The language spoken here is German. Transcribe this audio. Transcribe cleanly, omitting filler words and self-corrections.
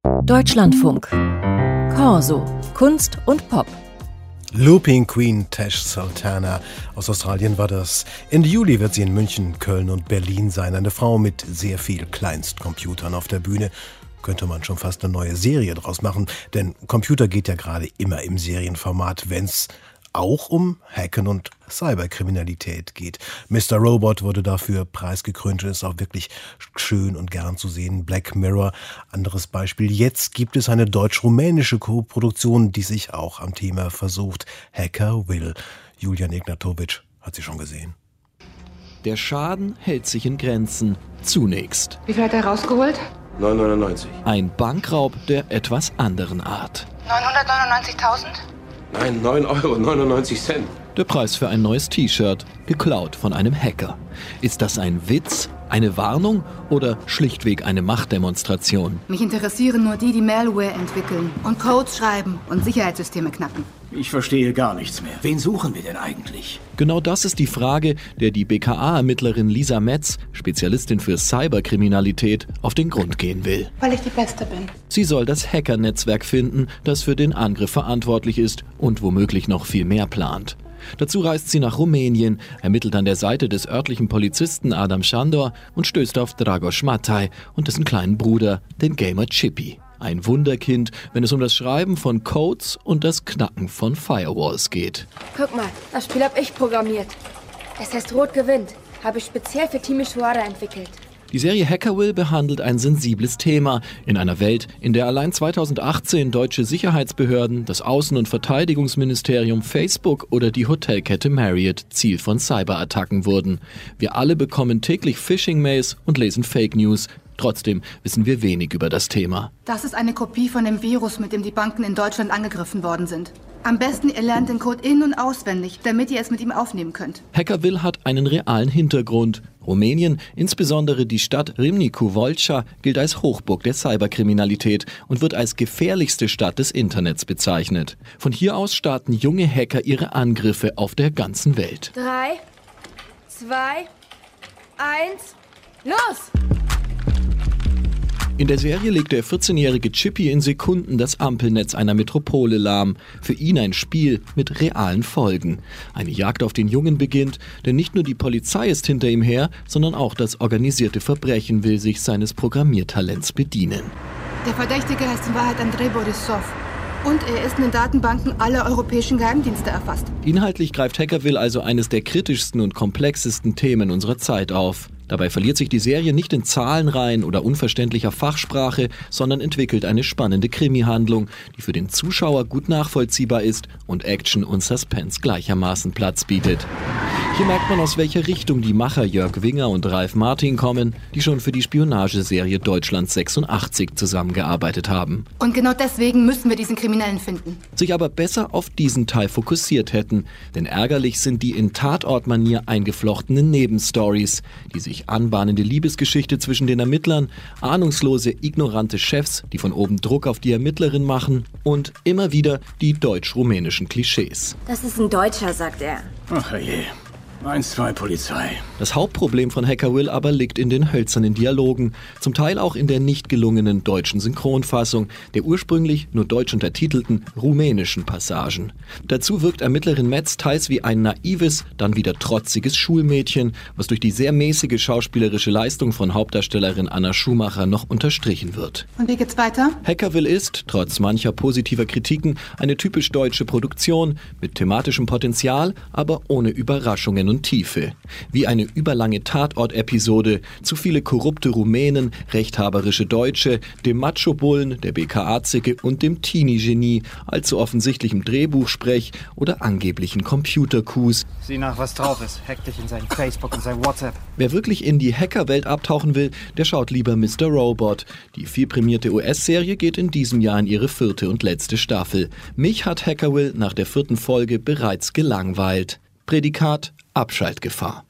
Deutschlandfunk. Corso. Kunst und Pop. Looping Queen Tash Sultana aus Australien war das. Ende Juli wird sie in München, Köln und Berlin sein. Eine Frau mit sehr viel Kleinstcomputern auf der Bühne. Könnte man schon fast eine neue Serie draus machen. Denn Computer geht ja gerade immer im Serienformat, wenn's auch um Hacken und Cyberkriminalität geht. Mr. Robot wurde dafür preisgekrönt und ist auch wirklich schön und gern zu sehen. Black Mirror, anderes Beispiel. Jetzt gibt es eine deutsch-rumänische Co-Produktion, die sich auch am Thema versucht. Hacker Will. Julian Ignatovic hat sie schon gesehen. Der Schaden hält sich in Grenzen. Zunächst. Wie viel hat er rausgeholt? 999. Ein Bankraub der etwas anderen Art. 999.000? Nein, 9,99 €. Der Preis für ein neues T-Shirt, geklaut von einem Hacker. Ist das ein Witz, eine Warnung oder schlichtweg eine Machtdemonstration? Mich interessieren nur die Malware entwickeln und Codes schreiben und Sicherheitssysteme knacken. Ich verstehe gar nichts mehr. Wen suchen wir denn eigentlich? Genau das ist die Frage, der die BKA-Ermittlerin Lisa Metz, Spezialistin für Cyberkriminalität, auf den Grund gehen will. Weil ich die Beste bin. Sie soll das Hacker-Netzwerk finden, das für den Angriff verantwortlich ist und womöglich noch viel mehr plant. Dazu reist sie nach Rumänien, ermittelt an der Seite des örtlichen Polizisten Adam Sandor und stößt auf Dragoș Matai und dessen kleinen Bruder, den Gamer Chippy. Ein Wunderkind, wenn es um das Schreiben von Codes und das Knacken von Firewalls geht. Guck mal, das Spiel hab ich programmiert. Es heißt Rot gewinnt. Habe ich speziell für Team Mishwara entwickelt. Die Serie Hacker Will behandelt ein sensibles Thema in einer Welt, in der allein 2018 deutsche Sicherheitsbehörden, das Außen- und Verteidigungsministerium, Facebook oder die Hotelkette Marriott Ziel von Cyberattacken wurden. Wir alle bekommen täglich Phishing-Mails und lesen Fake News. Trotzdem wissen wir wenig über das Thema. Das ist eine Kopie von dem Virus, mit dem die Banken in Deutschland angegriffen worden sind. Am besten, ihr lernt den Code in- und auswendig, damit ihr es mit ihm aufnehmen könnt. Hacker Will hat einen realen Hintergrund. Rumänien, insbesondere die Stadt Râmnicu Vâlcea, gilt als Hochburg der Cyberkriminalität und wird als gefährlichste Stadt des Internets bezeichnet. Von hier aus starten junge Hacker ihre Angriffe auf der ganzen Welt. 3, 2, 1, los! In der Serie legt der 14-jährige Chippy in Sekunden das Ampelnetz einer Metropole lahm. Für ihn ein Spiel mit realen Folgen. Eine Jagd auf den Jungen beginnt, denn nicht nur die Polizei ist hinter ihm her, sondern auch das organisierte Verbrechen will sich seines Programmiertalents bedienen. Der Verdächtige heißt in Wahrheit Andrei Borisov. Und er ist in den Datenbanken aller europäischen Geheimdienste erfasst. Inhaltlich greift Hacker Will also eines der kritischsten und komplexesten Themen unserer Zeit auf. Dabei verliert sich die Serie nicht in Zahlenreihen oder unverständlicher Fachsprache, sondern entwickelt eine spannende Krimi-Handlung, die für den Zuschauer gut nachvollziehbar ist und Action und Suspense gleichermaßen Platz bietet. Hier merkt man, aus welcher Richtung die Macher Jörg Winger und Ralf Martin kommen, die schon für die Spionageserie Deutschland 86 zusammengearbeitet haben. Und genau deswegen müssen wir diesen Kriminellen finden. Sich aber besser auf diesen Teil fokussiert hätten, denn ärgerlich sind die in Tatortmanier eingeflochtenen Nebenstories, die sich anbahnende Liebesgeschichte zwischen den Ermittlern, ahnungslose, ignorante Chefs, die von oben Druck auf die Ermittlerin machen und immer wieder die deutsch-rumänischen Klischees. Das ist ein Deutscher, sagt er. Ach je. 1-2 Polizei. Das Hauptproblem von Hacker Will aber liegt in den hölzernen Dialogen, zum Teil auch in der nicht gelungenen deutschen Synchronfassung, der ursprünglich nur deutsch untertitelten rumänischen Passagen. Dazu wirkt Ermittlerin Metz teils wie ein naives, dann wieder trotziges Schulmädchen, was durch die sehr mäßige schauspielerische Leistung von Hauptdarstellerin Anna Schumacher noch unterstrichen wird. Und wie geht's weiter? Hacker Will ist, trotz mancher positiver Kritiken, eine typisch deutsche Produktion mit thematischem Potenzial, aber ohne Überraschungen und Tiefe. Wie eine überlange Tatort-Episode, zu viele korrupte Rumänen, rechthaberische Deutsche, dem Macho-Bullen, der BKA-Zicke und dem Teenie-Genie, allzu offensichtlichem Drehbuchsprech oder angeblichen Computer-Coups. Sieh nach, was drauf ist. Hack dich in sein Facebook und sein WhatsApp. Wer wirklich in die Hacker-Welt abtauchen will, der schaut lieber Mr. Robot. Die vielprämierte US-Serie geht in diesem Jahr in ihre 4. und letzte Staffel. Mich hat Hacker Will nach der 4. Folge bereits gelangweilt. Prädikat: Abschaltgefahr.